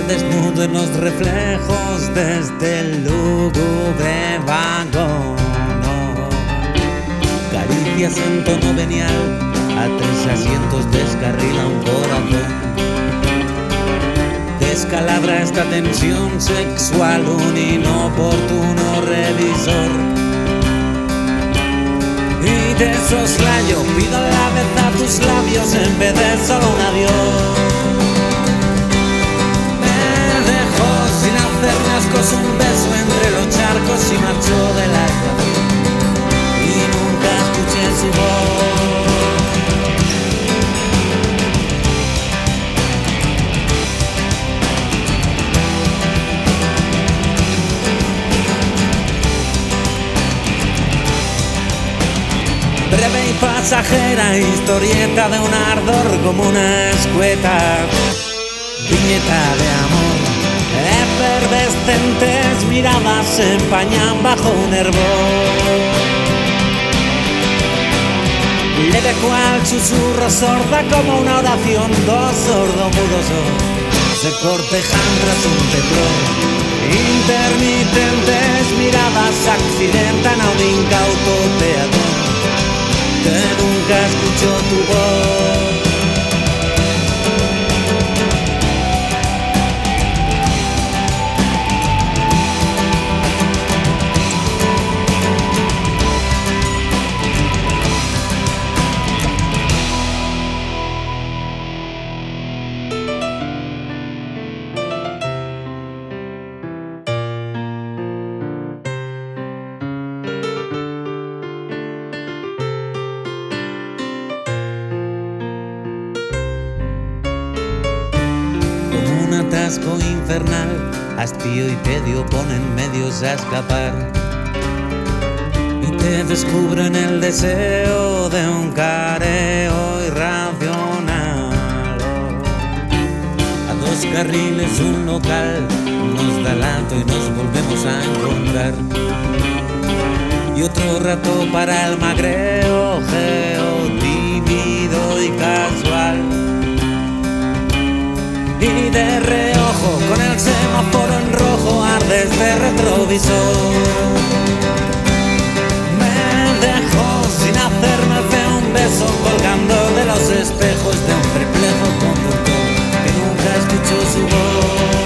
desnudo en los reflejos desde el lúgubre vagón. Caricias en tono venial, a 3 asientos descarrila un corazón. Descalabra esta tensión sexual un inoportuno revisor. Y de soslayo pido la vez a tus labios en vez de solo un adiós. Me dejó sin hacerme ascos un beso entre los charcos y marchó de la estación. Y nunca escuché su voz. Breve y pasajera historieta de un ardor como una escueta, viñeta de amor. Efervescentes miradas se empañan bajo un hervor. Leve cual susurro, sorda como una oración. Dos sordomudos se cortejan tras un temblor. Intermitentes miradas accidentan a un incauto peatón que nunca escuchó tu voz. Un atasco infernal, hastío y tedio ponen medios a escapar y te descubren el deseo de un careo irracional. A 2 carriles un local nos da el alto y nos volvemos a encontrar. Y otro rato para el magreo, geo, tímido y casual. Y de reojo, con el semáforo en rojo, arde este retrovisor. Me dejó sin hacerme feo un beso, colgando de los espejos de un perplejo conductor que nunca escuchó su voz.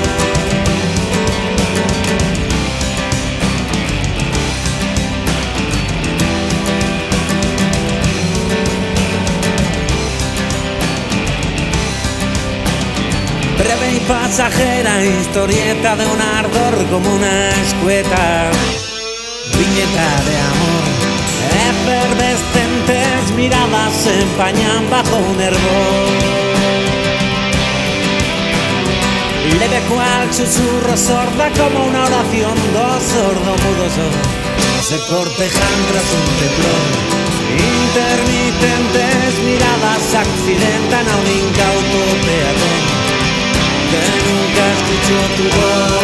Breve y pasajera historieta de un ardor como una escueta, viñeta de amor. Efervescentes miradas se empañan bajo un hervor. Leve cual susurro, sorda como una oración. 2 sordomudos se cortejan tras un temblor. Intermitentes miradas accidentan a un incauto peatón que nunca escuchó tu voz.